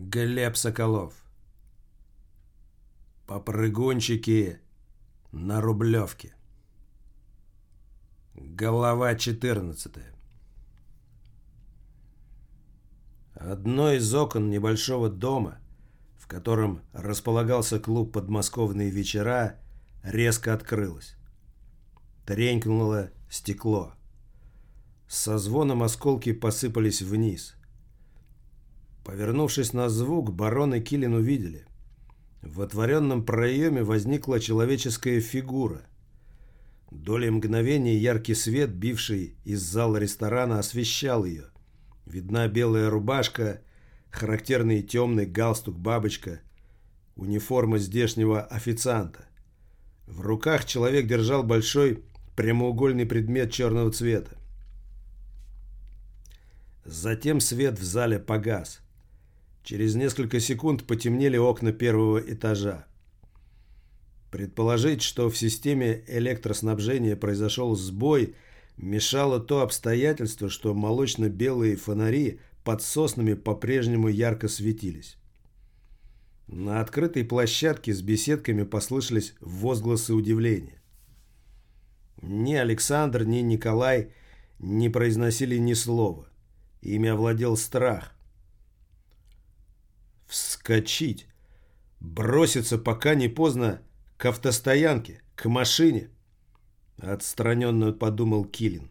Глеб Соколов. Попрыгунчики на Рублевке. Глава 14. Одно из окон небольшого дома, в котором располагался клуб «Подмосковные вечера», резко открылось. Тренькнуло стекло. Со звоном осколки посыпались вниз. Повернувшись на звук, барон и Килин увидели. В отворенном проеме возникла человеческая фигура. Долей мгновения яркий свет, бивший из зала ресторана, освещал ее. Видна белая рубашка, характерный темный галстук-бабочка, униформа здешнего официанта. В руках человек держал большой прямоугольный предмет черного цвета. Затем свет в зале погас. Через несколько секунд потемнели окна первого этажа. Предположить, что в системе электроснабжения произошел сбой, мешало то обстоятельство, что молочно-белые фонари под соснами по-прежнему ярко светились. На открытой площадке с беседками послышались возгласы удивления. Ни Александр, ни Николай не произносили ни слова. Ими овладел страх. Вскочить, броситься, пока не поздно, к автостоянке, к машине, отстраненно подумал Килин.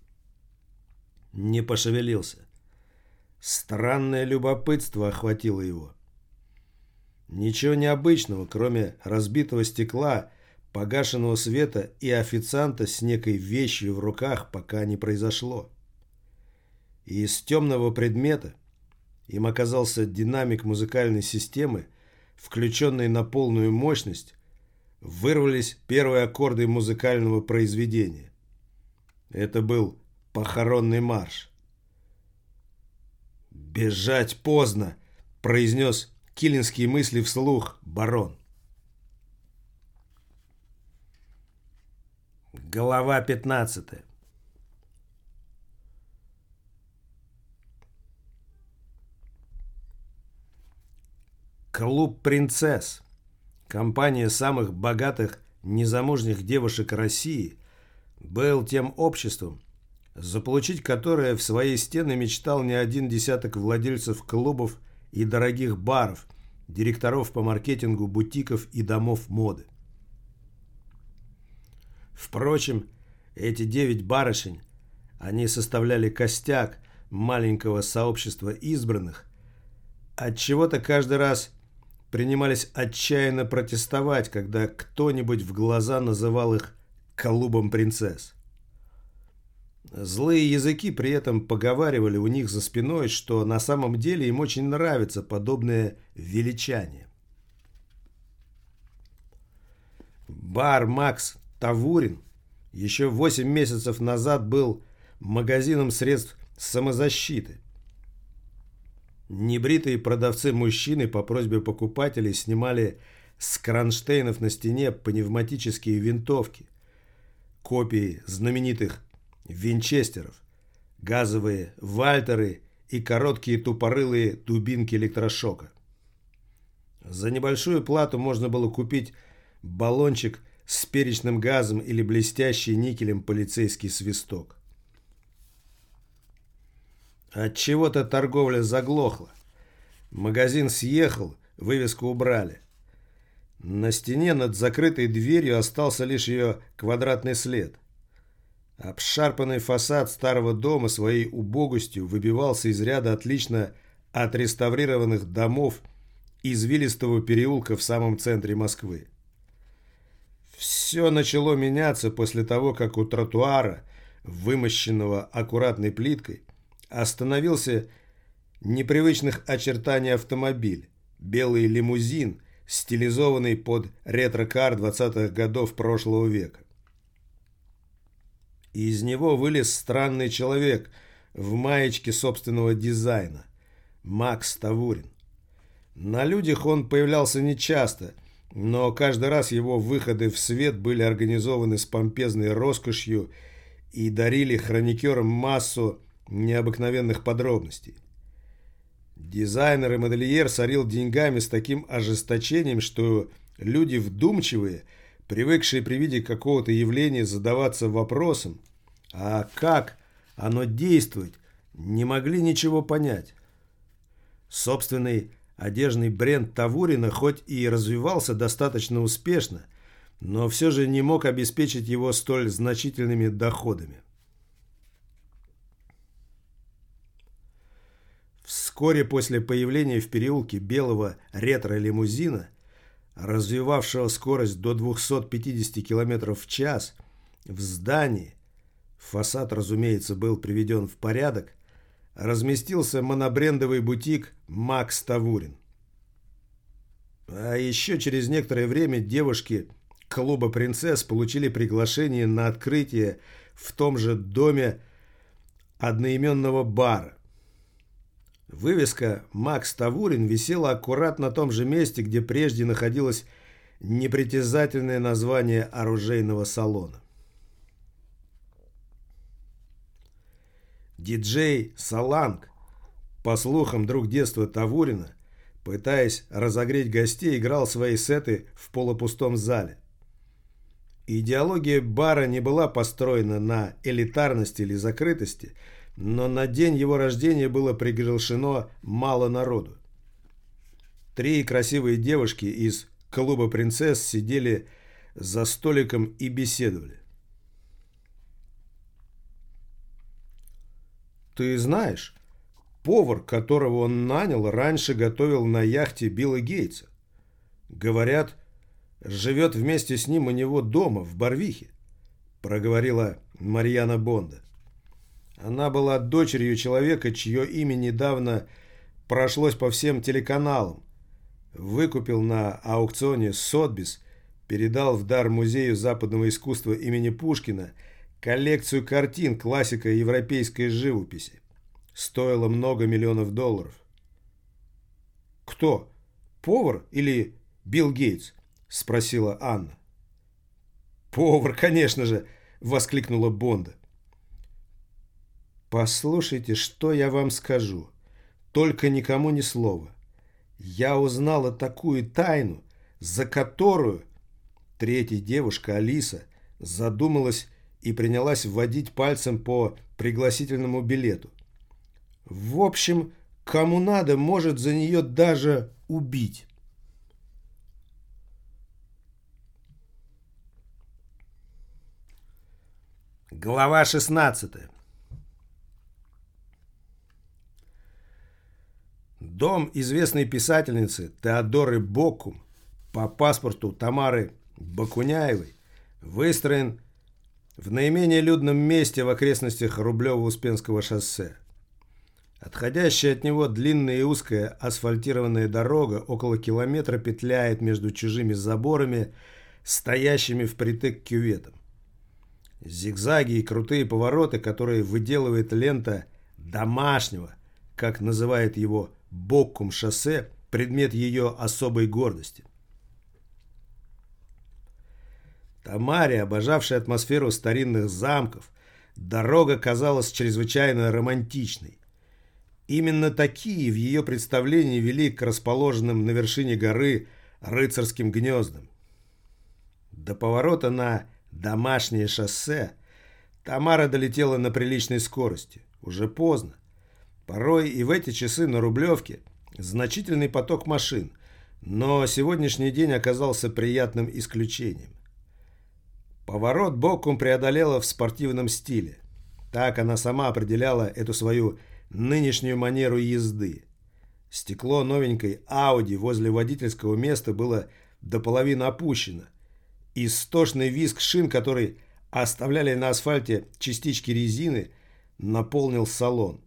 Не пошевелился. Странное любопытство охватило его. Ничего необычного, кроме разбитого стекла, погашенного света и официанта с некой вещью в руках, пока не произошло. И из темного предмета им оказался динамик музыкальной системы, включенный на полную мощность, вырвались первые аккорды музыкального произведения. Это был похоронный марш. «Бежать поздно», — произнес килинские мысли вслух барон. Глава 15. Клуб «Принцесс», компания самых богатых незамужних девушек России, был тем обществом, заполучить которое в свои стены мечтал не один десяток владельцев клубов и дорогих баров, директоров по маркетингу бутиков и домов моды. Впрочем, эти 9 барышень, они составляли костяк маленького сообщества избранных, отчего-то каждый раз принимались отчаянно протестовать, когда кто-нибудь в глаза называл их «клубом принцесс». Злые языки при этом поговаривали у них за спиной, что на самом деле им очень нравится подобное величание. Бар «Макс Тавурин» еще 8 месяцев назад был магазином средств самозащиты. Небритые продавцы-мужчины по просьбе покупателей снимали с кронштейнов на стене пневматические винтовки, копии знаменитых винчестеров, газовые вальтеры и короткие тупорылые дубинки электрошока. За небольшую плату можно было купить баллончик с перечным газом или блестящий никелем полицейский свисток. Отчего-то торговля заглохла. Магазин съехал, вывеску убрали. На стене над закрытой дверью остался лишь ее квадратный след. Обшарпанный фасад старого дома своей убогостью выбивался из ряда отлично отреставрированных домов извилистого переулка в самом центре Москвы. Все начало меняться после того, как у тротуара, вымощенного аккуратной плиткой, остановился непривычных очертаний автомобиль, белый лимузин, стилизованный под ретро-кар 20-х годов прошлого века. Из него вылез странный человек в маечке собственного дизайна, Макс Тавурин. На людях он появлялся нечасто, но каждый раз его выходы в свет были организованы с помпезной роскошью и дарили хроникерам массу необыкновенных подробностей. Дизайнер и модельер сорил деньгами с таким ожесточением, что люди вдумчивые, привыкшие при виде какого-то явления задаваться вопросом, а как оно действует, не могли ничего понять. Собственный одежный бренд Тавурина хоть и развивался достаточно успешно, но все же не мог обеспечить его столь значительными доходами. Вскоре после появления в переулке белого ретро-лимузина, развивавшего скорость до 250 км в час, в здании, фасад, разумеется, был приведен в порядок, разместился монобрендовый бутик «Макс Тавурин». А еще через некоторое время девушки клуба «Принцесс» получили приглашение на открытие в том же доме одноименного бара. Вывеска «Макс Тавурин» висела аккурат на том же месте, где прежде находилось непритязательное название оружейного салона. Диджей Саланг, по слухам, друг детства Тавурина, пытаясь разогреть гостей, играл свои сеты в полупустом зале. Идеология бара не была построена на элитарности или закрытости, но на день его рождения было приглашено мало народу. 3 красивые девушки из клуба «Принцесс» сидели за столиком и беседовали. «Ты знаешь, повар, которого он нанял, раньше готовил на яхте Билла Гейтса. Говорят, живет вместе с ним у него дома, в Барвихе», — проговорила Марьяна Бонда. Она была дочерью человека, чье имя недавно прошлось по всем телеканалам. Выкупил на аукционе Сотбис, передал в дар Музею западного искусства имени Пушкина коллекцию картин классика европейской живописи. Стоило много миллионов долларов. «Кто? Повар или Билл Гейтс?» – спросила Анна. «Повар, конечно же!» – воскликнула Бонда. «Послушайте, что я вам скажу. Только никому ни слова. Я узнала такую тайну, за которую...» Третья девушка, Алиса, задумалась и принялась вводить пальцем по пригласительному билету. «В общем, кому надо, может за нее даже убить». Глава 16. Дом известной писательницы Теодоры Боккум, по паспорту Тамары Бакуняевой, выстроен в наименее людном месте в окрестностях Рублево-Успенского шоссе. Отходящая от него длинная и узкая асфальтированная дорога около километра петляет между чужими заборами, стоящими впритык к кюветам. Зигзаги и крутые повороты, которые выделывает лента домашнего, как называет его Боккум шоссе, предмет ее особой гордости. Тамаре, обожавшей атмосферу старинных замков, дорога казалась чрезвычайно романтичной. Именно такие в ее представлении вели к расположенным на вершине горы рыцарским гнездам. До поворота на домашнее шоссе Тамара долетела на приличной скорости. Уже поздно. Порой и в эти часы на Рублевке значительный поток машин, но сегодняшний день оказался приятным исключением. Поворот Боккум преодолела в спортивном стиле. Так она сама определяла эту свою нынешнюю манеру езды. Стекло новенькой Ауди возле водительского места было до половины опущено. Истошный визг шин, который оставляли на асфальте частички резины, наполнил салон.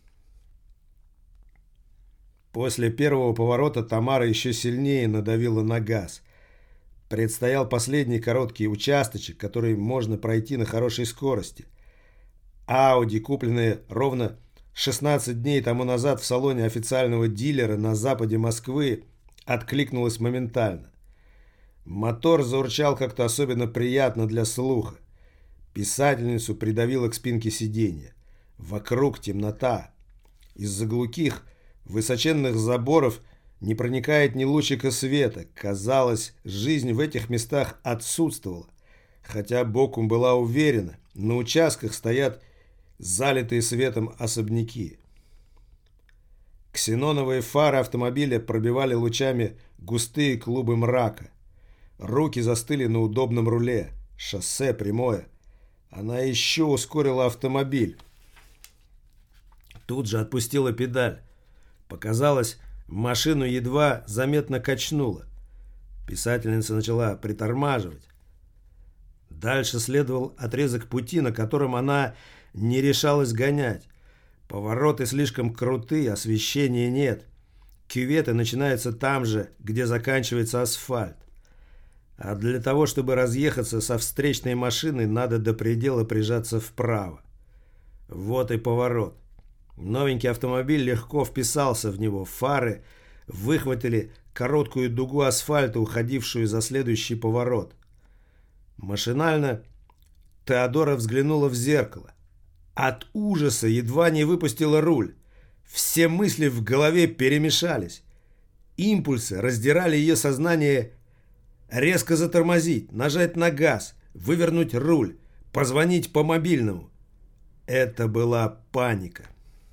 После первого поворота Тамара еще сильнее надавила на газ. Предстоял последний короткий участочек, который можно пройти на хорошей скорости. Ауди, купленная ровно 16 дней тому назад в салоне официального дилера на западе Москвы, откликнулась моментально. Мотор заурчал как-то особенно приятно для слуха. Писательницу придавило к спинке сиденья. Вокруг темнота. Из-за глухих высоченных заборов не проникает ни лучика света. Казалось, жизнь в этих местах отсутствовала. Хотя Бокум была уверена, на участках стоят залитые светом особняки. Ксеноновые фары автомобиля пробивали лучами густые клубы мрака. Руки застыли на удобном руле. Шоссе прямое. Она еще ускорила автомобиль. Тут же отпустила педаль. Показалось, машину едва заметно качнуло. Писательница начала притормаживать. Дальше следовал отрезок пути, на котором она не решалась гонять. Повороты слишком крутые, освещения нет. Кюветы начинаются там же, где заканчивается асфальт. А для того, чтобы разъехаться со встречной машиной, надо до предела прижаться вправо. Вот и поворот. Новенький автомобиль легко вписался в него. Фары выхватили короткую дугу асфальта, уходившую за следующий поворот. Машинально Теодора взглянула в зеркало. От ужаса едва не выпустила руль. Все мысли в голове перемешались. Импульсы раздирали ее сознание. Резко затормозить, нажать на газ, вывернуть руль, позвонить по мобильному. Это была паника.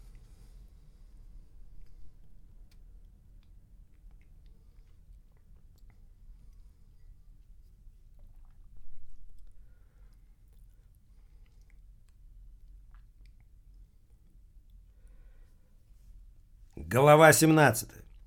Глава 17.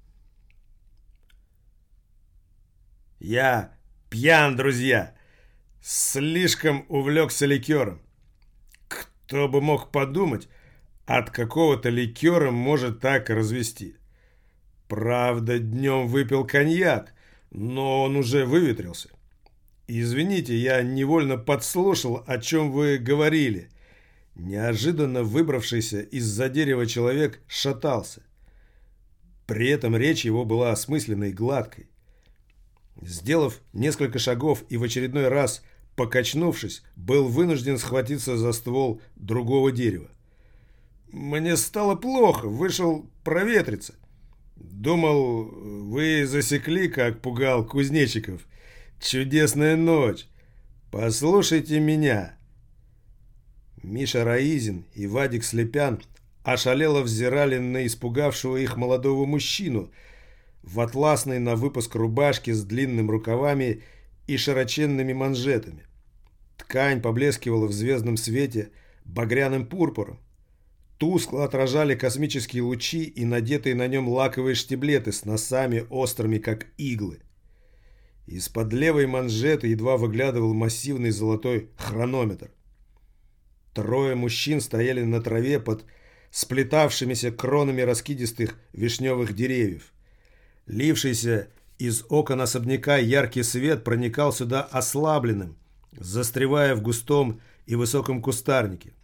Я пьян, друзья. Слишком увлекся ликером. Кто бы мог подумать, от какого-то ликера может так развести. Правда, днем выпил коньяк, но он уже выветрился. Извините, я невольно подслушал, о чем вы говорили. Неожиданно выбравшийся из-за дерева человек шатался. При этом речь его была осмысленной и гладкой. Сделав несколько шагов и в очередной раз покачнувшись, был вынужден схватиться за ствол другого дерева. «Мне стало плохо, вышел проветриться. Думал, вы засекли, как пугал кузнечиков. Чудесная ночь. Послушайте меня». Миша Раизин и Вадик Слепян ошалело взирали на испугавшего их молодого мужчину в атласной на выпуск рубашке с длинными рукавами и широченными манжетами. Ткань поблескивала в звездном свете багряным пурпуром. Тускло отражали космические лучи и надетые на нем лаковые штиблеты с носами острыми, как иглы. Из-под левой манжеты едва выглядывал массивный золотой хронометр. Трое мужчин стояли на траве под сплетавшимися кронами раскидистых вишневых деревьев. Лившийся из окон особняка яркий свет проникал сюда ослабленным, застревая в густом и высоком кустарнике.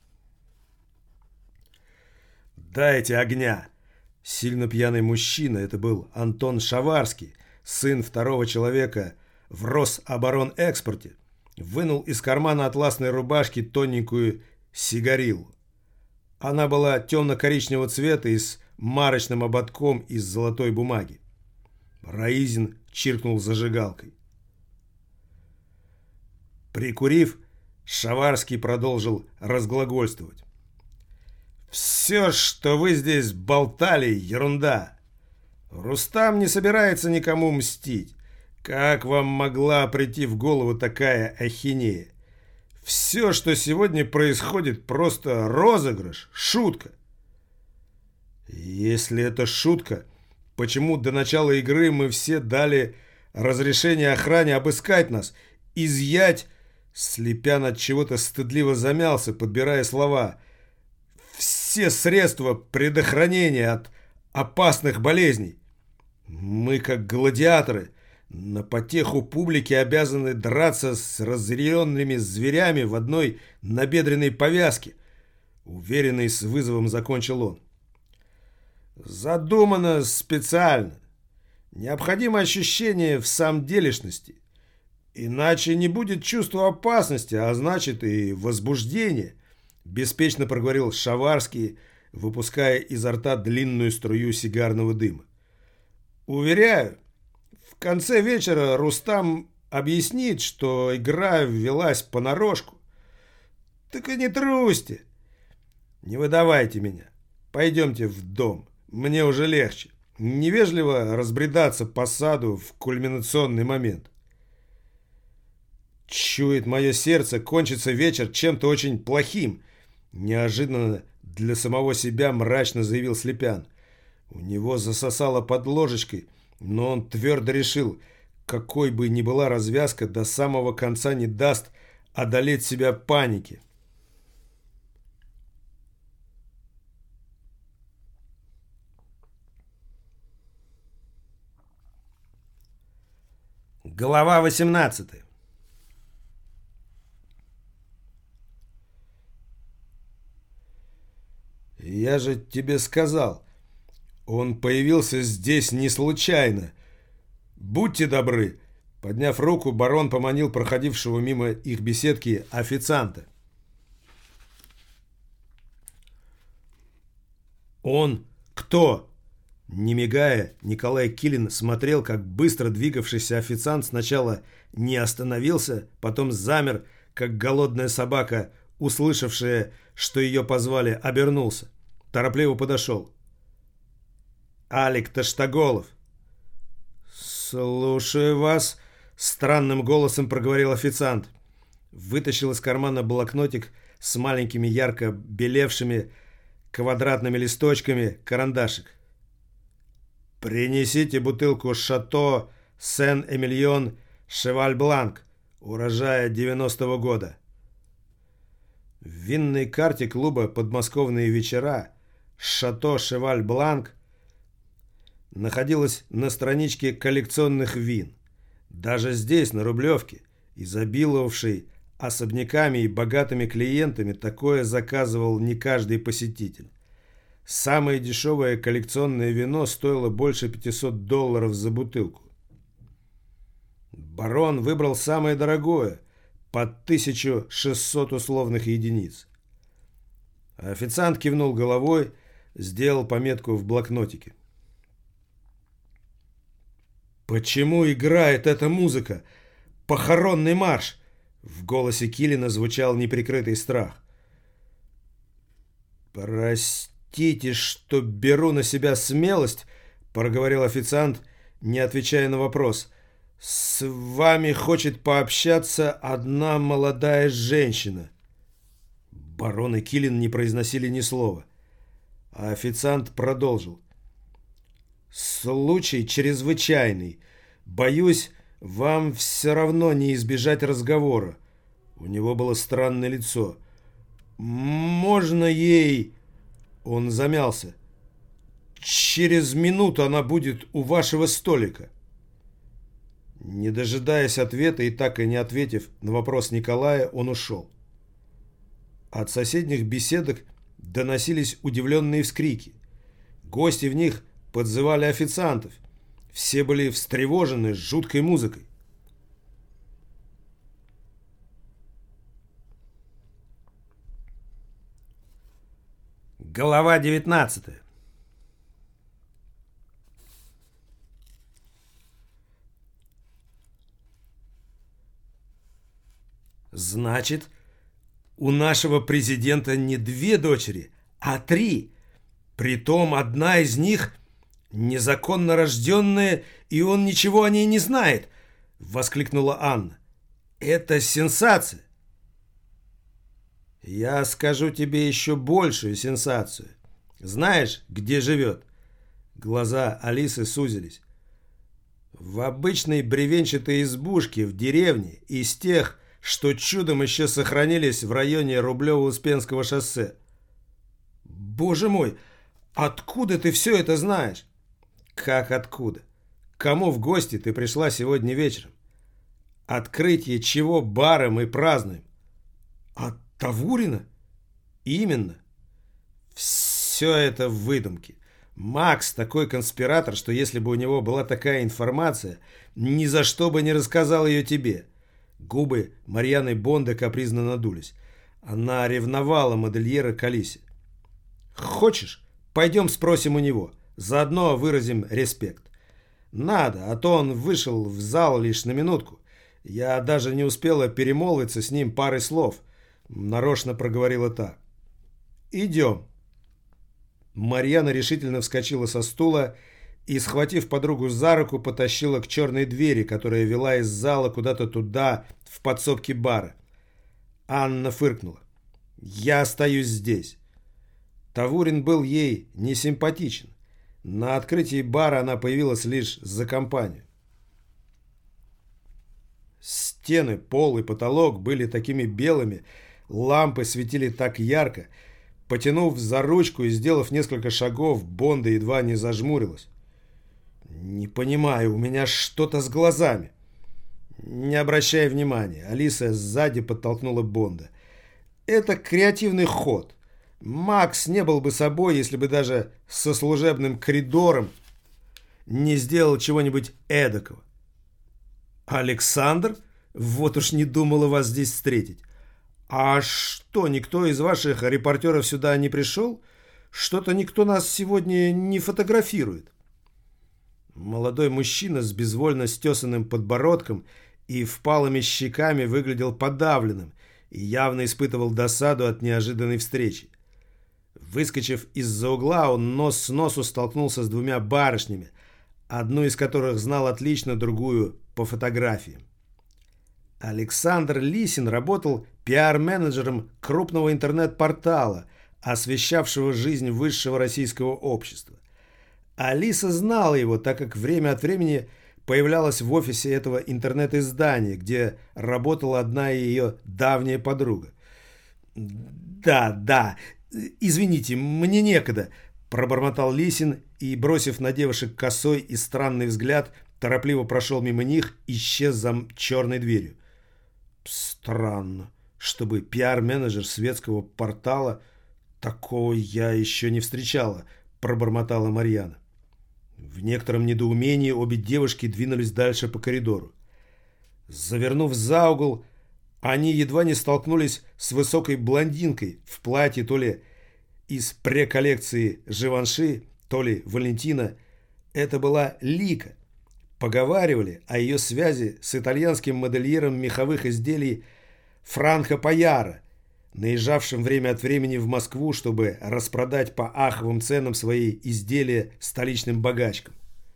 «Дайте огня!» Сильно пьяный мужчина, это был Антон Шаварский, сын второго человека в Рособоронэкспорте, вынул из кармана атласной рубашки тоненькую сигарилу. Она была темно-коричневого цвета и с марочным ободком из золотой бумаги. Раизин чиркнул зажигалкой. Прикурив, Шаварский продолжил разглагольствовать. «Все, что вы здесь болтали, ерунда. Рустам не собирается никому мстить. Как вам могла прийти в голову такая ахинея? Все, что сегодня происходит, просто розыгрыш, шутка». «Если это шутка, почему до начала игры мы все дали разрешение охране обыскать нас, изъять?» Слепян от чего-то стыдливо замялся, подбирая слова. «Все средства предохранения от опасных болезней. Мы, как гладиаторы, на потеху публики обязаны драться с разъяренными зверями в одной набедренной повязке», уверенный с вызовом закончил он. «Задумано специально. Необходимо ощущение всамделишности. Иначе не будет чувства опасности, а значит и возбуждения», беспечно проговорил Шаварский, выпуская изо рта длинную струю сигарного дыма. «Уверяю, в конце вечера Рустам объяснит, что игра велась понарошку. Так и не трусьте. Не выдавайте меня. Пойдемте в дом. Мне уже легче. Невежливо разбредаться по саду в кульминационный момент». «Чует мое сердце, кончится вечер чем-то очень плохим», неожиданно для самого себя мрачно заявил Слепян. У него засосало под ложечкой, но он твердо решил, какой бы ни была развязка, до самого конца не даст одолеть себя панике. Глава 18. «Я же тебе сказал, он появился здесь не случайно. Будьте добры». Подняв руку, барон поманил проходившего мимо их беседки официанта. «Он кто?» Не мигая, Николай Килин смотрел, как быстро двигавшийся официант сначала не остановился, потом замер, как голодная собака, услышавшая, что ее позвали, обернулся. Торопливо подошел. «Алик Таштаголов». «Слушаю вас», — странным голосом проговорил официант. Вытащил из кармана блокнотик с маленькими ярко белевшими квадратными листочками, карандашик. «Принесите бутылку Шато Сен-Эмильон Шеваль-Бланк, урожая 90-го года». В винной карте клуба «Подмосковные вечера» Шато Шеваль-Бланк находилась на страничке коллекционных вин. Даже здесь, на Рублевке, изобиловавшей особняками и богатыми клиентами, такое заказывал не каждый посетитель. Самое дешевое коллекционное вино стоило больше $500 за бутылку. Барон выбрал самое дорогое, под 1600 условных единиц. Официант кивнул головой, сделал пометку в блокнотике. «Почему играет эта музыка? Похоронный марш!» В голосе Килина звучал неприкрытый страх. «Простите, что беру на себя смелость», — проговорил официант, не отвечая на вопрос. «С вами хочет пообщаться одна молодая женщина». Барон и Килин не произносили ни слова. А официант продолжил. «Случай чрезвычайный. Боюсь, вам все равно не избежать разговора». У него было странное лицо. «Можно ей...» Он замялся. «Через минуту она будет у вашего столика». Не дожидаясь ответа и так и не ответив на вопрос Николая, он ушел. От соседних беседок доносились удивленные вскрики. Гости в них подзывали официантов. Все были встревожены жуткой музыкой. Глава 19. «Значит, у нашего президента не 2 дочери, а 3. Притом одна из них незаконно рожденная, и он ничего о ней не знает», — воскликнула Анна. «Это сенсация». «Я скажу тебе еще большую сенсацию. Знаешь, где живет?» Глаза Алисы сузились. «В обычной бревенчатой избушке в деревне, из тех, что чудом еще сохранились в районе Рублево-Успенского шоссе». «Боже мой, откуда ты все это знаешь?» «Как откуда? Кому в гости ты пришла сегодня вечером? Открытие чего бара мы празднуем?» «От Тавурина?» «Именно. Все это выдумки. Макс такой конспиратор, что если бы у него была такая информация, ни за что бы не рассказал ее тебе». Губы Марьяны Бонда капризно надулись. Она ревновала модельера к Алисе. Хочешь, пойдем спросим у него. Заодно выразим респект. Надо, а то он вышел в зал лишь на минутку. Я даже не успела перемолвиться с ним парой слов. Нарочно проговорила та. Идем. Марьяна решительно вскочила со стула и, схватив подругу за руку, потащила к черной двери, которая вела из зала куда-то туда, в подсобке бара. Анна фыркнула. «Я остаюсь здесь». Тавурин был ей не симпатичен. На открытии бара она появилась лишь за компанию. Стены, пол и потолок были такими белыми, лампы светили так ярко. Потянув за ручку и сделав несколько шагов, Бонда едва не зажмурилась. «Не понимаю, у меня что-то с глазами». «Не обращай внимания», — Алиса сзади подтолкнула Бонда. «Это креативный ход. Макс не был бы собой, если бы даже со служебным коридором не сделал чего-нибудь эдакого». «Александр? Вот уж не думала вас здесь встретить. А что, никто из ваших репортеров сюда не пришел? Что-то никто нас сегодня не фотографирует». Молодой мужчина с безвольно стесанным подбородком и впалыми щеками выглядел подавленным и явно испытывал досаду от неожиданной встречи. Выскочив из-за угла, он нос с носу столкнулся с двумя барышнями, одну из которых знал отлично, другую по фотографиям. Александр Лисин работал пиар-менеджером крупного интернет-портала, освещавшего жизнь высшего российского общества. Алиса знала его, так как время от времени появлялась в офисе этого интернет-издания, где работала одна ее давняя подруга. «Да, извините, мне некогда», – пробормотал Лисин и, бросив на девушек косой и странный взгляд, торопливо прошел мимо них и исчез за черной дверью. «Странно, чтобы пиар-менеджер светского портала, такого я еще не встречала», – пробормотала Марьяна. В некотором недоумении обе девушки двинулись дальше по коридору. Завернув за угол, они едва не столкнулись с высокой блондинкой в платье то ли из пре-коллекции Живанши, то ли Валентина. Это была Лика. Поговаривали о ее связи с итальянским модельером меховых изделий Франко Паяро, наезжавшим время от времени в Москву, чтобы распродать по аховым ценам свои изделия столичным богачкам.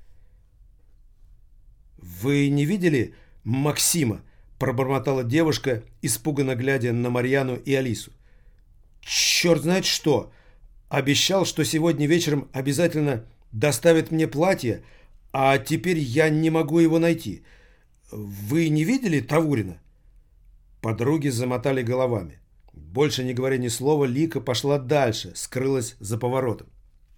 «Вы не видели Максима?» – пробормотала девушка, испуганно глядя на Марьяну и Алису. «Черт знает что! Обещал, что сегодня вечером обязательно доставит мне платье, а теперь я не могу его найти. Вы не видели Тавурина?» Подруги замотали головами. Больше не говоря ни слова, Лика пошла дальше, скрылась за поворотом.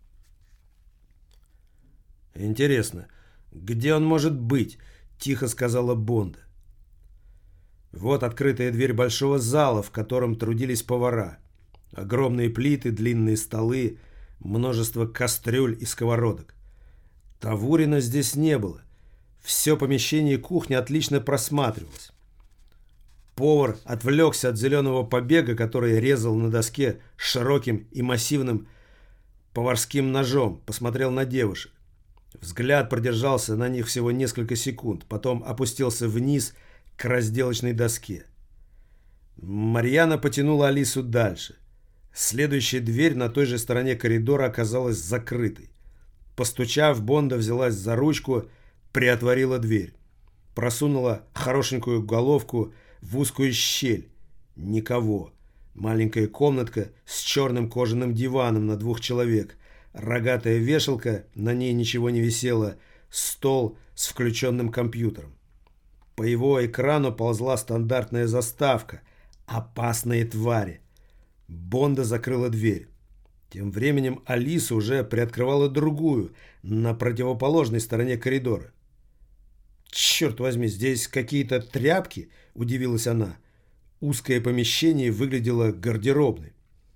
«Интересно, где он может быть?» – тихо сказала Бонда. Вот открытая дверь большого зала, в котором трудились повара. Огромные плиты, длинные столы, множество кастрюль и сковородок. Тавурина здесь не было. Все помещение кухни отлично просматривалось. Повар отвлекся от зеленого побега, который резал на доске широким и массивным поварским ножом, посмотрел на девушек. Взгляд продержался на них всего несколько секунд, потом опустился вниз к разделочной доске. Марьяна потянула Алису дальше. Следующая дверь на той же стороне коридора оказалась закрытой. Постучав, Бонда взялась за ручку, приотворила дверь. Просунула хорошенькую головку в узкую щель. Никого. Маленькая комнатка с черным кожаным диваном на 2 человек. Рогатая вешалка, на ней ничего не висело. Стол с включенным компьютером. По его экрану ползла стандартная заставка. «Опасные твари». Бонда закрыла дверь. Тем временем Алиса уже приоткрывала другую, на противоположной стороне коридора. «Черт возьми, здесь какие-то тряпки?» – удивилась она. Узкое помещение выглядело гардеробной.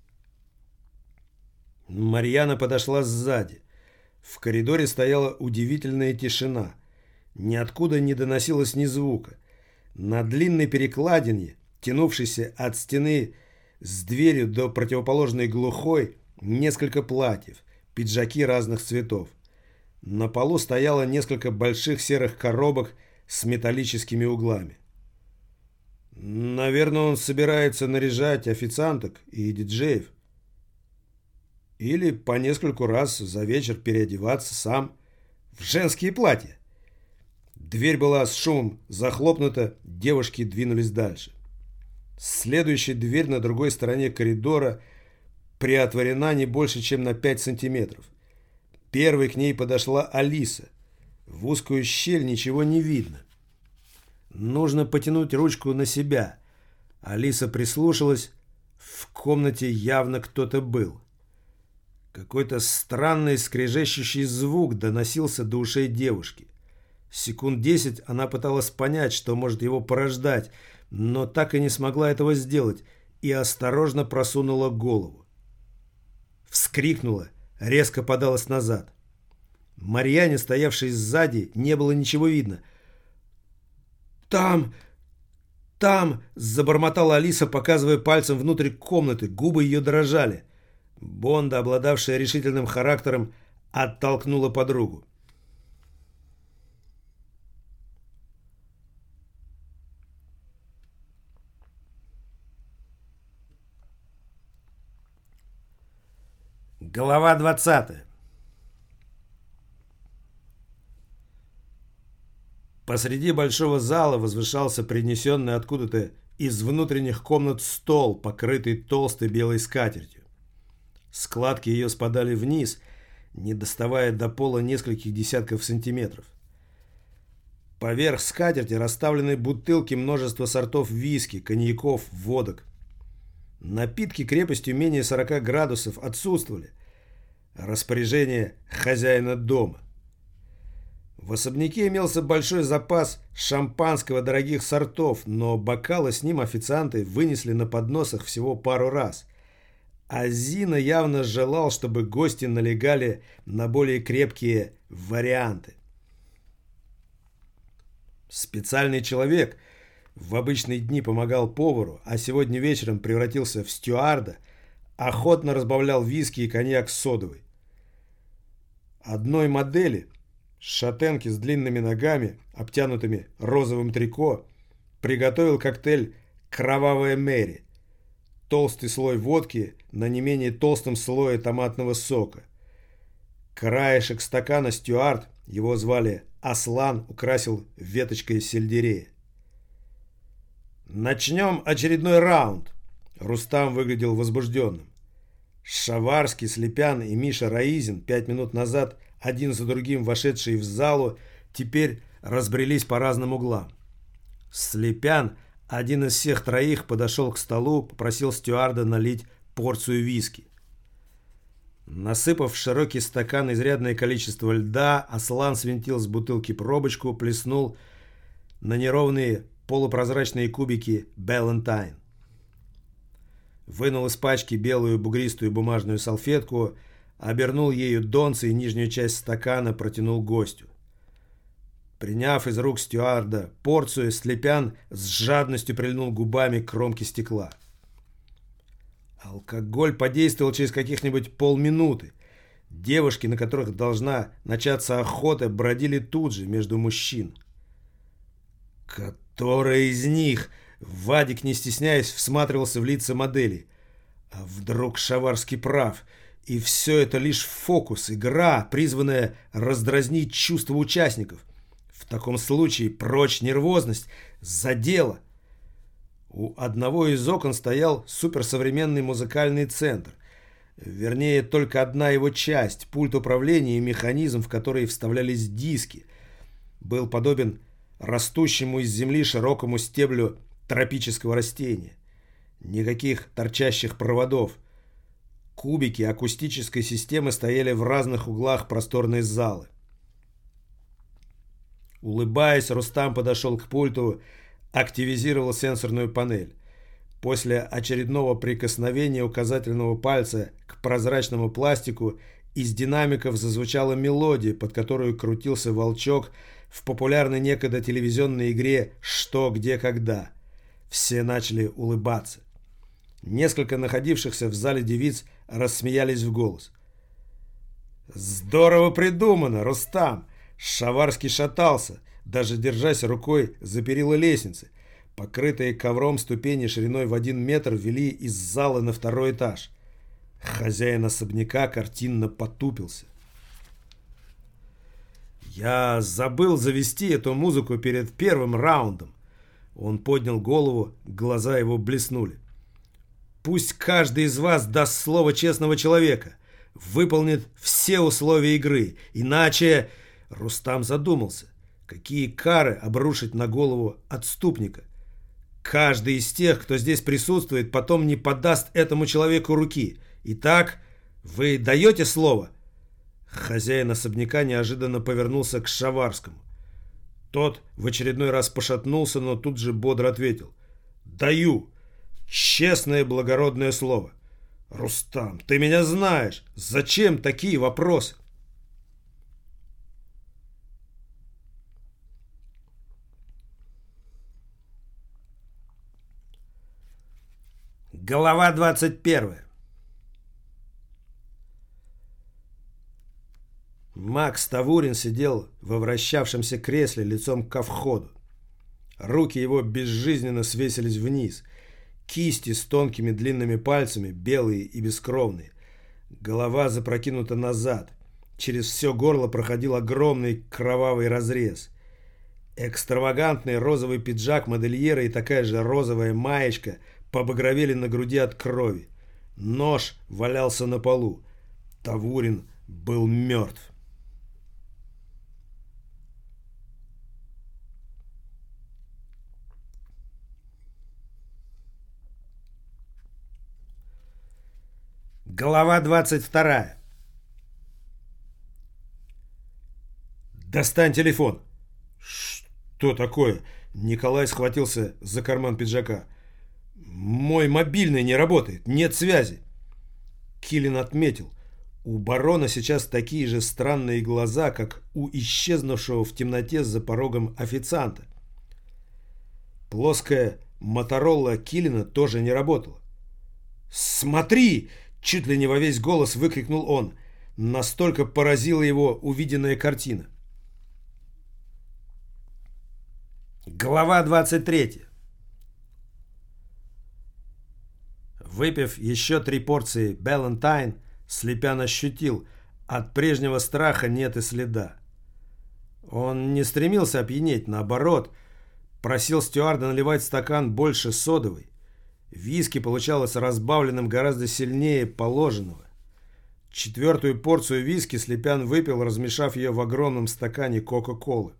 Марьяна подошла сзади. В коридоре стояла удивительная тишина. Ниоткуда не доносилось ни звука. На длинной перекладине, тянувшейся от стены с дверью до противоположной глухой, несколько платьев, пиджаки разных цветов. На полу стояло несколько больших серых коробок с металлическими углами. Наверное, он собирается наряжать официанток и диджеев. Или по нескольку раз за вечер переодеваться сам в женские платья. Дверь была с шумом захлопнута, девушки двинулись дальше. Следующая дверь на другой стороне коридора приотворена не больше, чем на 5 сантиметров. Первой к ней подошла Алиса. В узкую щель ничего не видно. Нужно потянуть ручку на себя. Алиса прислушалась. В комнате явно кто-то был. Какой-то странный скрежещущий звук доносился до ушей девушки. Секунд 10 она пыталась понять, что может его порождать, но так и не смогла этого сделать и осторожно просунула голову. Вскрикнула, резко подалась назад. Марьяне, стоявшей сзади, не было ничего видно. «Там! Там!» – забормотала Алиса, показывая пальцем внутрь комнаты. Губы ее дрожали. Бонда, обладавшая решительным характером, оттолкнула подругу. Глава 20. Посреди большого зала возвышался принесенный откуда-то из внутренних комнат стол, покрытый толстой белой скатертью. Складки ее спадали вниз, не доставая до пола нескольких десятков сантиметров. Поверх скатерти расставлены бутылки множества сортов виски, коньяков, водок. Напитки крепостью менее 40 градусов отсутствовали. Распоряжение хозяина дома. В особняке имелся большой запас шампанского дорогих сортов, но бокалы с ним официанты вынесли на подносах всего пару раз. А Зина явно желал, чтобы гости налегали на более крепкие варианты. Специальный человек в обычные дни помогал повару, а сегодня вечером превратился в стюарда, охотно разбавлял виски и коньяк с содовой. Одной модели, шатенки с длинными ногами, обтянутыми розовым трико, приготовил коктейль «Кровавая Мэри». Толстый слой водки на не менее толстом слое томатного сока. Краешек стакана стюард, его звали Аслан, украсил веточкой сельдерея. «Начнем очередной раунд». Рустам выглядел возбужденным. Шаварский, Слепян и Миша Раизин, 5 минут назад один за другим вошедшие в залу, теперь разбрелись по разным углам. Слепян, один из всех троих, подошел к столу, попросил стюарда налить порцию виски. Насыпав в широкий стакан изрядное количество льда, Аслан свинтил с бутылки пробочку, плеснул на неровные полупрозрачные кубики «Балентайн». Вынул из пачки белую бугристую бумажную салфетку, обернул ею донце и нижнюю часть стакана протянул гостю. Приняв из рук стюарда порцию, Слепян с жадностью прильнул губами к кромке стекла. Алкоголь подействовал через каких-нибудь полминуты. Девушки, на которых должна начаться охота, бродили тут же между мужчин. «Которая из них?» Вадик, не стесняясь, всматривался в лица моделей. А вдруг Шаварский прав, и все это лишь фокус, игра, призванная раздразнить чувства участников. В таком случае прочь нервозность, за дело. У одного из окон стоял суперсовременный музыкальный центр. Вернее, только одна его часть, пульт управления и механизм, в который вставлялись диски, был подобен растущему из земли широкому стеблю тропического растения. Никаких торчащих проводов. Кубики акустической системы стояли в разных углах просторной залы. Улыбаясь, Рустам подошел к пульту, активизировал сенсорную панель. После очередного прикосновения указательного пальца к прозрачному пластику из динамиков зазвучала мелодия, под которую крутился волчок в популярной некогда телевизионной игре «Что, где, когда». Все начали улыбаться. Несколько находившихся в зале девиц рассмеялись в голос. «Здорово придумано, Рустам!» Шаварский шатался, даже держась рукой за перила лестницы. Покрытые ковром ступени шириной в 1 метр вели из зала на 2-й этаж. Хозяин особняка картинно потупился. «Я забыл завести эту музыку перед первым раундом». Он поднял голову, глаза его блеснули. «Пусть каждый из вас даст слово честного человека, выполнит все условия игры, иначе...» Рустам задумался, какие кары обрушить на голову отступника. «Каждый из тех, кто здесь присутствует, потом не подаст этому человеку руки. Итак, вы даете слово?» Хозяин особняка неожиданно повернулся к Шаварскому. Тот в очередной раз пошатнулся, но тут же бодро ответил. «Даю. Честное благородное слово». «Рустам, ты меня знаешь. Зачем такие вопросы?» Глава 21. Макс Тавурин сидел во вращавшемся кресле лицом ко входу. Руки его безжизненно свесились вниз. Кисти с тонкими длинными пальцами, белые и бескровные. Голова запрокинута назад. Через все горло проходил огромный кровавый разрез. Экстравагантный розовый пиджак модельера и такая же розовая маечка побагровели на груди от крови. Нож валялся на полу. Тавурин был мертв. Глава 22. «Достань телефон!» «Что такое?» Николай схватился за карман пиджака. «Мой мобильный не работает, нет связи». Килин отметил, у барона сейчас такие же странные глаза, как у исчезнувшего в темноте за порогом официанта. Плоская Моторола Килина тоже не работала. «Смотри!» — чуть ли не во весь голос выкрикнул он. Настолько поразила его увиденная картина. Глава 23. Выпив еще 3 порции Балентайн, Слепян ощутил, от прежнего страха нет и следа. Он не стремился опьянеть, наоборот, просил стюарда наливать стакан больше содовой. Виски получалось разбавленным гораздо сильнее положенного. 4-ю порцию виски Слепян выпил, размешав ее в огромном стакане Кока-Колы.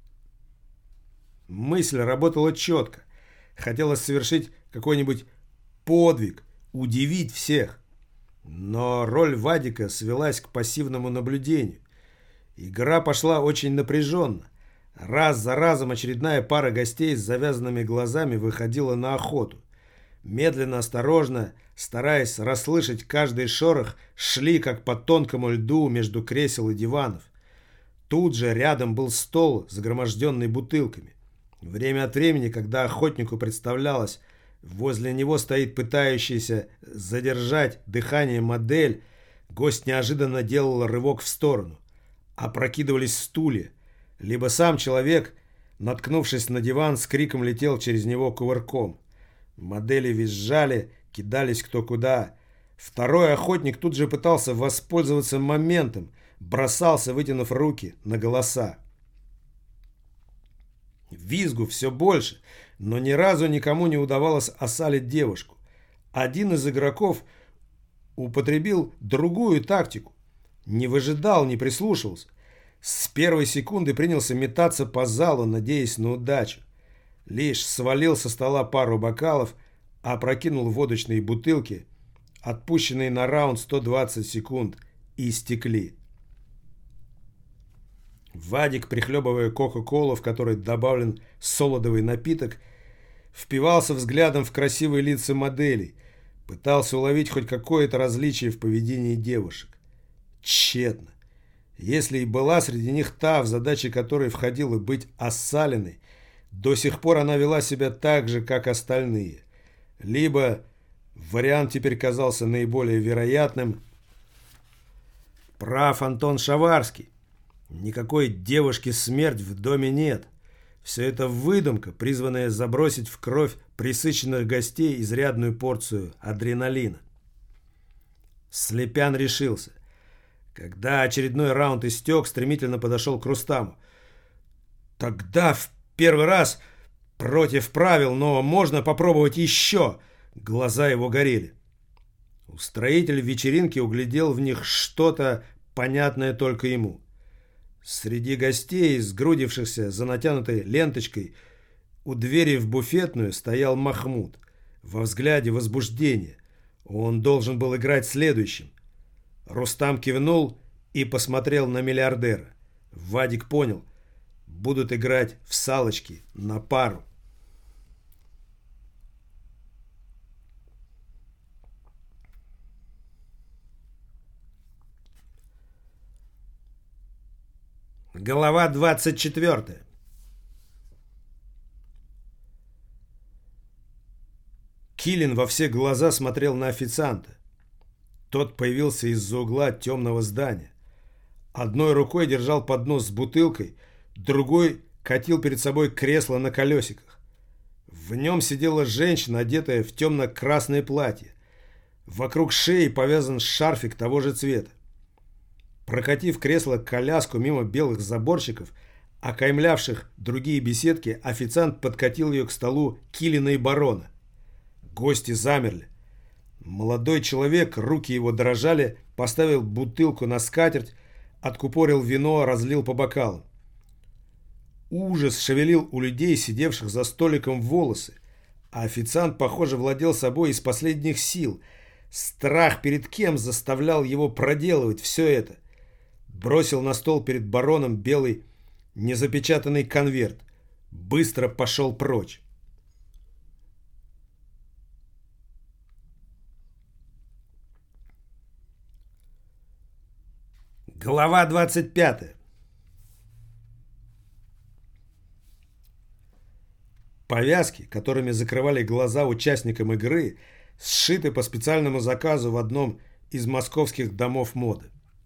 Мысль работала четко. Хотелось совершить какой-нибудь подвиг, удивить всех. Но роль Вадика свелась к пассивному наблюдению. Игра пошла очень напряженно. Раз за разом очередная пара гостей с завязанными глазами выходила на охоту. Медленно, осторожно, стараясь расслышать каждый шорох, шли как по тонкому льду между кресел и диванов. Тут же рядом был стол, загроможденный бутылками. Время от времени, когда охотнику представлялось, возле него стоит пытающийся задержать дыхание модель, гость неожиданно делал рывок в сторону. Опрокидывались стулья. Либо сам человек, наткнувшись на диван, с криком летел через него кувырком. Модели визжали, кидались кто куда. Второй охотник тут же пытался воспользоваться моментом, бросался, вытянув руки, на голоса. Визгу все больше, но ни разу никому не удавалось осалить девушку. Один из игроков употребил другую тактику. Не выжидал, не прислушивался. С первой секунды принялся метаться по залу, надеясь на удачу. Лишь свалил со стола пару бокалов, опрокинул водочные бутылки, отпущенные на раунд 120 секунд, и истекли. Вадик, прихлебывая кока-колу, в которой добавлен солодовый напиток, впивался взглядом в красивые лица моделей, пытался уловить хоть какое-то различие в поведении девушек. Тщетно. Если и была среди них та, в задачи которой входило быть осаленной, до сих пор она вела себя так же, как остальные. Либо Вариант теперь казался наиболее вероятным. Прав Антон Шаварский. Никакой девушки смерть в доме нет. Все это выдумка, призванная забросить в кровь пресыщенных гостей изрядную порцию адреналина. Слепян решился. Когда очередной раунд истек, стремительно подошел к Рустаму. «Тогда в первый раз против правил, но можно попробовать еще!» Глаза его горели. Устроитель вечеринки углядел в них что-то, понятное только ему. Среди гостей, сгрудившихся за натянутой ленточкой, у двери в буфетную стоял Махмуд. Во взгляде возбуждение. Он должен был играть следующим. Рустам кивнул и посмотрел на миллиардера. Вадик понял. Будут играть в салочки на пару. Глава 24. Килин во все глаза смотрел на официанта. Тот появился из-за угла темного здания. Одной рукой держал поднос с бутылкой, другой катил перед собой кресло на колесиках. В нем сидела женщина, одетая в темно-красное платье. Вокруг шеи повязан шарфик того же цвета. Прокатив кресло-коляску мимо белых заборчиков, окаймлявших другие беседки, официант подкатил ее к столу Килина и барона. Гости замерли. Молодой человек, руки его дрожали, поставил бутылку на скатерть, откупорил вино, разлил по бокалам. Ужас шевелил у людей, сидевших за столиком, волосы, а официант, похоже, владел собой из последних сил. Страх перед кем заставлял его проделывать все это. Бросил на стол перед бароном белый незапечатанный конверт. Быстро пошел прочь. Глава 25. Повязки, которыми закрывали глаза участникам игры, сшиты по специальному заказу в одном из московских домов моды.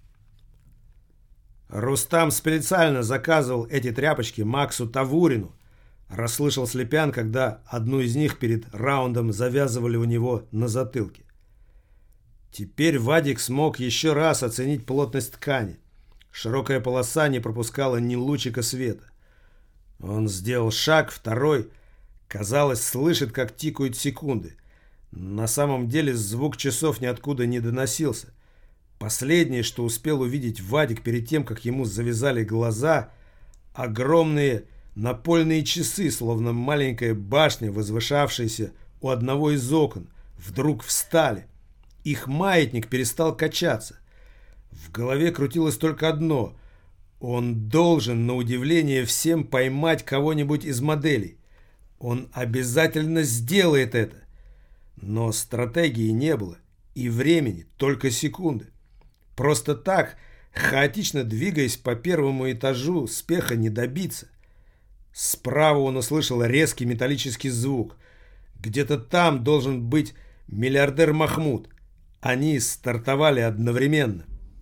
Рустам специально заказывал эти тряпочки Максу Тавурину, расслышал Слепян, когда одну из них перед раундом завязывали у него на затылке. Теперь Вадик смог еще раз оценить плотность ткани. Широкая полоса не пропускала ни лучика света. Он сделал шаг, второй. Казалось, слышит, как тикают секунды. На самом деле звук часов ниоткуда не доносился. Последнее, что успел увидеть Вадик перед тем, как ему завязали глаза, огромные напольные часы, словно маленькая башня, возвышавшаяся у одного из окон, вдруг встали. Их маятник перестал качаться. В голове крутилось только одно. Он должен, на удивление всем, поймать кого-нибудь из моделей. Он обязательно сделает это. Но стратегии не было. И времени только секунды. Просто так, хаотично двигаясь по первому этажу, успеха не добиться. Справа он услышал резкий металлический звук. Где-то там должен быть миллиардер Махмуд. Они стартовали одновременно.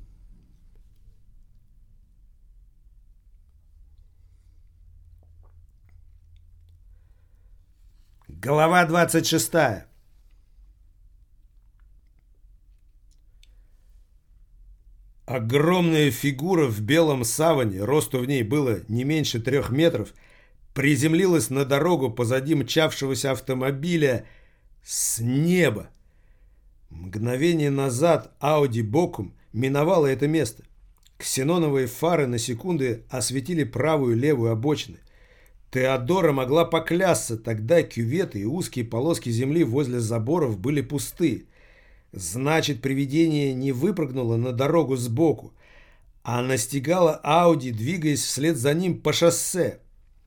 Глава 26. Огромная фигура в белом саване, росту в ней было не меньше 3 метров, приземлилась на дорогу позади мчавшегося автомобиля с неба. Мгновение назад Ауди боком миновала это место. Ксеноновые фары на секунды осветили правую и левую обочины. Теодора могла поклясться, тогда кюветы и узкие полоски земли возле заборов были пусты. Значит, привидение не выпрыгнуло на дорогу сбоку, а настигало Ауди, двигаясь вслед за ним по шоссе.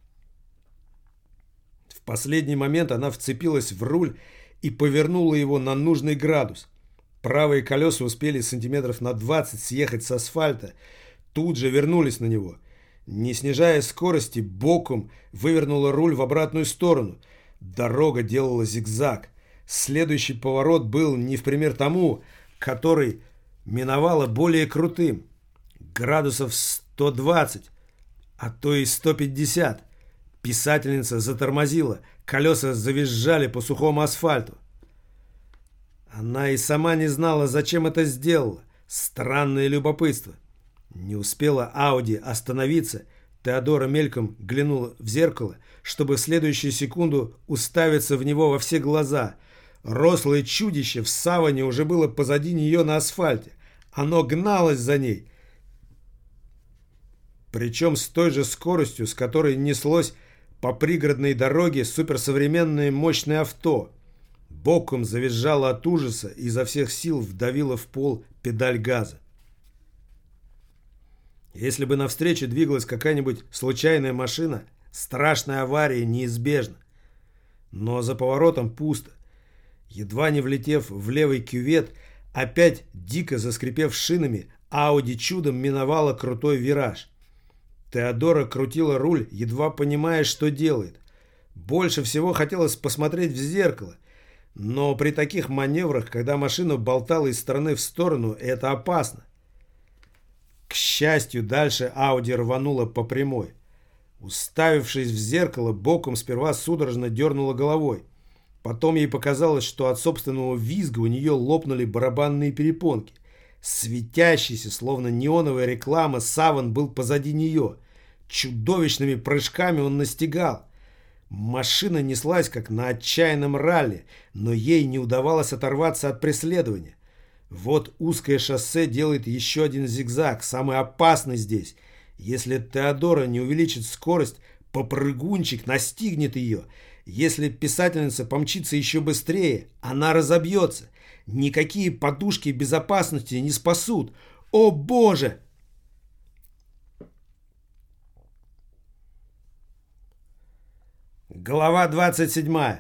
В последний момент она вцепилась в руль и повернула его на нужный градус. Правые колеса успели сантиметров на 20 съехать с асфальта, тут же вернулись на него. Не снижая скорости, боком вывернула руль в обратную сторону. Дорога делала зигзаг. Следующий поворот был не в пример тому, который миновало более крутым. Градусов 120, а то и 150. Писательница затормозила, колеса завизжали по сухому асфальту. Она и сама не знала, зачем это сделала. Странное любопытство. Не успела Ауди остановиться, Теодора мельком глянула в зеркало, чтобы в следующую секунду уставиться в него во все глаза. Рослое чудище в саване уже было позади нее на асфальте. Оно гналось за ней. Причем с той же скоростью, с которой неслось по пригородной дороге суперсовременное мощное авто. Боком завизжало от ужаса и изо всех сил вдавило в пол педаль газа. Если бы навстречу двигалась какая-нибудь случайная машина, страшная авария неизбежна. Но за поворотом пусто. Едва не влетев в левый кювет, опять дико заскрипев шинами, Ауди чудом миновала крутой вираж. Теодора крутила руль, едва понимая, что делает. Больше всего хотелось посмотреть в зеркало. Но при таких маневрах, когда машина болтала из стороны в сторону, это опасно. К счастью, дальше Ауди рванула по прямой. Уставившись в зеркало, боком сперва судорожно дернула головой. Потом ей показалось, что от собственного визга у нее лопнули барабанные перепонки. Светящийся, словно неоновая реклама, саван был позади нее. Чудовищными прыжками он настигал. Машина неслась, как на отчаянном ралли, но ей не удавалось оторваться от преследования. Вот узкое шоссе делает еще один зигзаг, самый опасный здесь. Если Теодора не увеличит скорость, попрыгунчик настигнет ее. Если писательница помчится еще быстрее, она разобьется. Никакие подушки безопасности не спасут. О, Боже! Глава 27.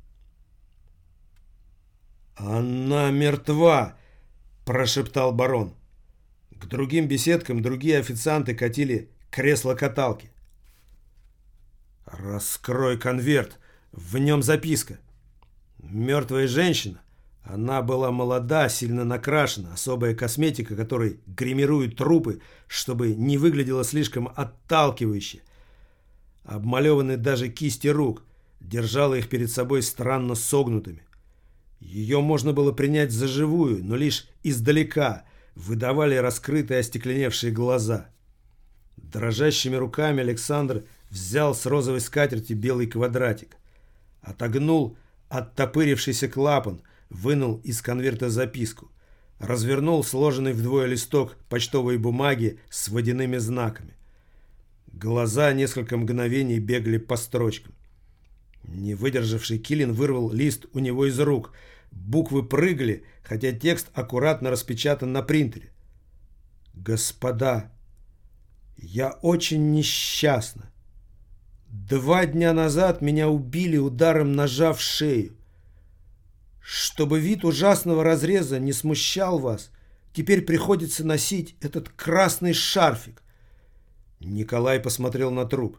«Она мертва!» – прошептал барон. К другим беседкам другие официанты катили кресло-каталки. «Раскрой конверт, в нем записка. Мертвая женщина. Она была молода, сильно накрашена, особая косметика, которой гримируют трупы, чтобы не выглядело слишком отталкивающе. Обмалеваны даже кисти рук, держала их перед собой странно согнутыми. Ее можно было принять за живую, но лишь издалека выдавали раскрытые остекленевшие глаза. Дрожащими руками Александр взял с розовой скатерти белый квадратик, отогнул оттопырившийся клапан, вынул из конверта записку, развернул сложенный вдвое листок почтовой бумаги с водяными знаками. Глаза несколько мгновений бегали по строчкам. Не выдержавший Килин вырвал лист у него из рук. Буквы прыгали, хотя текст аккуратно распечатан на принтере. «Господа, я очень несчастна. 2 дня назад меня убили ударом ножа в шею. Чтобы вид ужасного разреза не смущал вас, теперь приходится носить этот красный шарфик». Николай посмотрел на труп.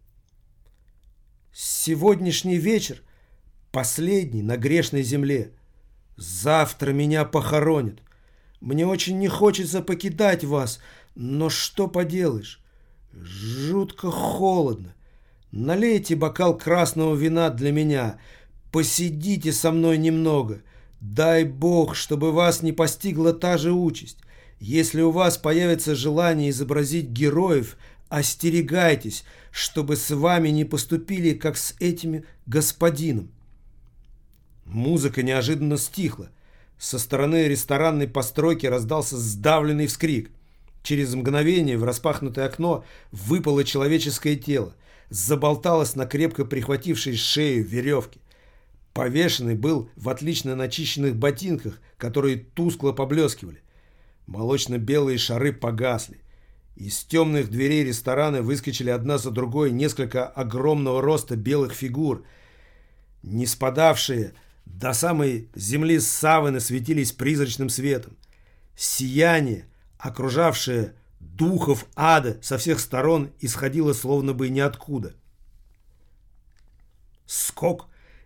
«Сегодняшний вечер последний на грешной земле. Завтра меня похоронят. Мне очень не хочется покидать вас, но что поделаешь? Жутко холодно. Налейте бокал красного вина для меня. Посидите со мной немного. Дай Бог, чтобы вас не постигла та же участь. Если у вас появится желание изобразить героев, остерегайтесь, чтобы с вами не поступили, как с этим господином». Музыка неожиданно стихла. Со стороны ресторанной постройки раздался сдавленный вскрик. Через мгновение в распахнутое окно выпало человеческое тело. Заболталось на крепко прихватившей шею веревке. Повешенный был в отлично начищенных ботинках, которые тускло поблескивали. Молочно-белые шары погасли. Из темных дверей ресторана выскочили одна за другой несколько огромного роста белых фигур. Не спадавшие до самой земли саваны светились призрачным светом. Сияние, окружавшее духов ада со всех сторон, исходило словно бы ниоткуда. Скок,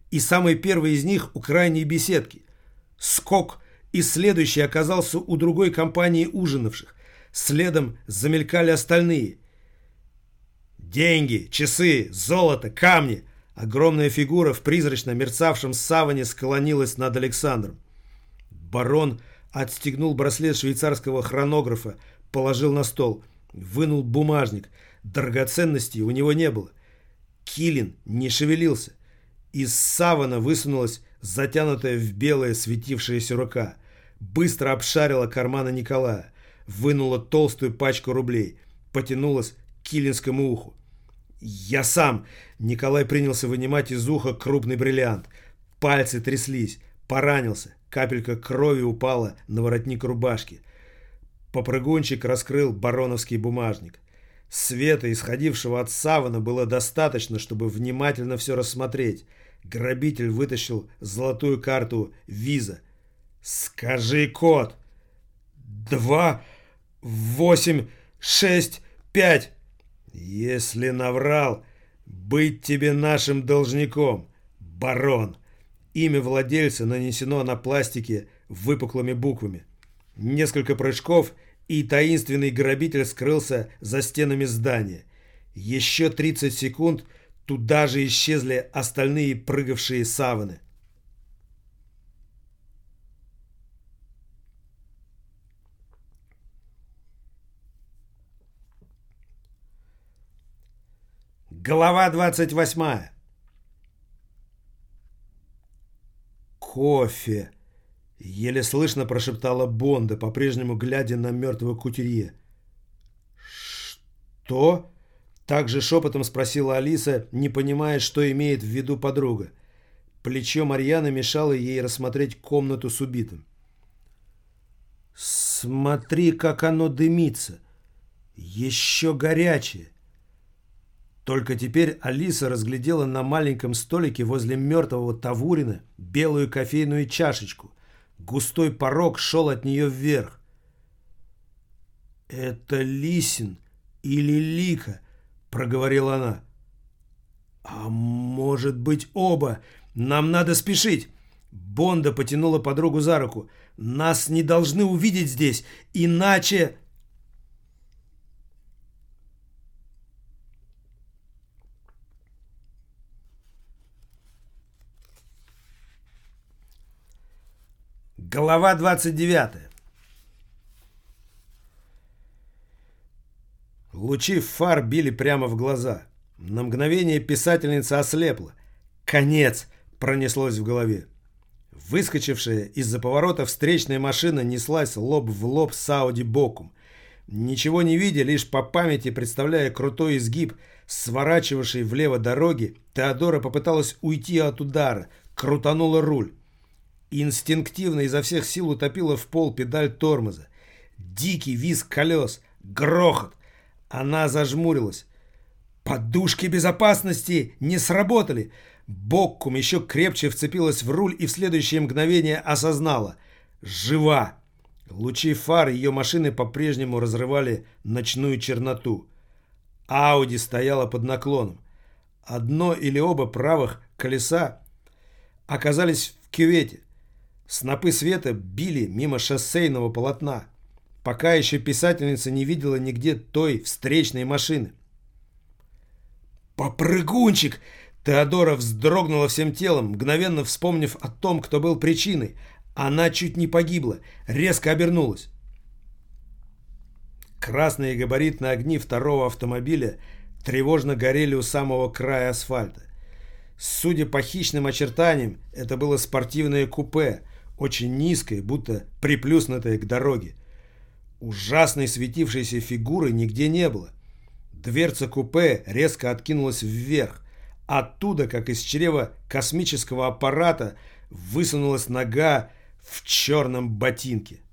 и самый первый из них у крайней беседки. Скок, и следующий оказался у другой компании ужинавших. Следом замелькали остальные. Деньги, часы, золото, камни. Огромная фигура в призрачно мерцавшем саване склонилась над Александром. Барон отстегнул браслет швейцарского хронографа, положил на стол, вынул бумажник. Драгоценностей у него не было. Килин не шевелился. Из савана высунулась затянутая в белое светившаяся рука. Быстро обшарила карманы Николая. Вынула толстую пачку рублей. Потянулась к килинскому уху. «Я сам!» Николай принялся вынимать из уха крупный бриллиант. Пальцы тряслись. Поранился. Капелька крови упала на воротник рубашки. Попрыгунчик раскрыл бароновский бумажник. Света, исходившего от савана, было достаточно, чтобы внимательно все рассмотреть. Грабитель вытащил золотую карту виза. «Скажи код!» 2, 8, 6, 5. Если наврал, быть тебе нашим должником, барон. Имя владельца нанесено на пластике выпуклыми буквами. Несколько прыжков, и таинственный грабитель скрылся за стенами здания. Еще 30 секунд, туда же исчезли остальные прыгавшие саваны. Глава 28. «Кофе!» — еле слышно прошептала Бонда, по-прежнему глядя на мертвого кутюрье. «Что?» — также шепотом спросила Алиса, не понимая, что имеет в виду подруга. Плечо Марьяны мешало ей рассмотреть комнату с убитым. «Смотри, как оно дымится! Еще горячее!» Только теперь Алиса разглядела на маленьком столике возле мертвого Тавурина белую кофейную чашечку. Густой порог шел от нее вверх. «Это Лисин или Лика», — проговорила она. «А может быть, оба? Нам надо спешить!» Бонда потянула подругу за руку. «Нас не должны увидеть здесь, иначе...» Глава 29. Лучи фар били прямо в глаза. На мгновение писательница ослепла. «Конец!» — пронеслось в голове. Выскочившая из-за поворота встречная машина неслась лоб в лоб с Ауди боком. Ничего не видя, лишь по памяти представляя крутой изгиб, сворачивавшей влево дороги, Теодора попыталась уйти от удара, крутанула руль. Инстинктивно изо всех сил утопила в пол педаль тормоза. Дикий визг колес, грохот. Она зажмурилась. Подушки безопасности не сработали. Боккум еще крепче вцепилась в руль и в следующее мгновение осознала. Жива. Лучи фар ее машины по-прежнему разрывали ночную черноту. Ауди стояла под наклоном. Одно или оба правых колеса оказались в кювете. Снопы света били мимо шоссейного полотна, пока еще писательница не видела нигде той встречной машины. «Попрыгунчик!» Теодора вздрогнула всем телом, мгновенно вспомнив о том, кто был причиной. Она чуть не погибла, резко обернулась. Красные габаритные огни второго автомобиля тревожно горели у самого края асфальта. Судя по хищным очертаниям, это было спортивное купе, очень низкое, будто приплюснутое к дороге. Ужасной светившейся фигуры нигде не было. Дверца купе резко откинулась вверх. Оттуда, как из чрева космического аппарата, высунулась нога в черном ботинке.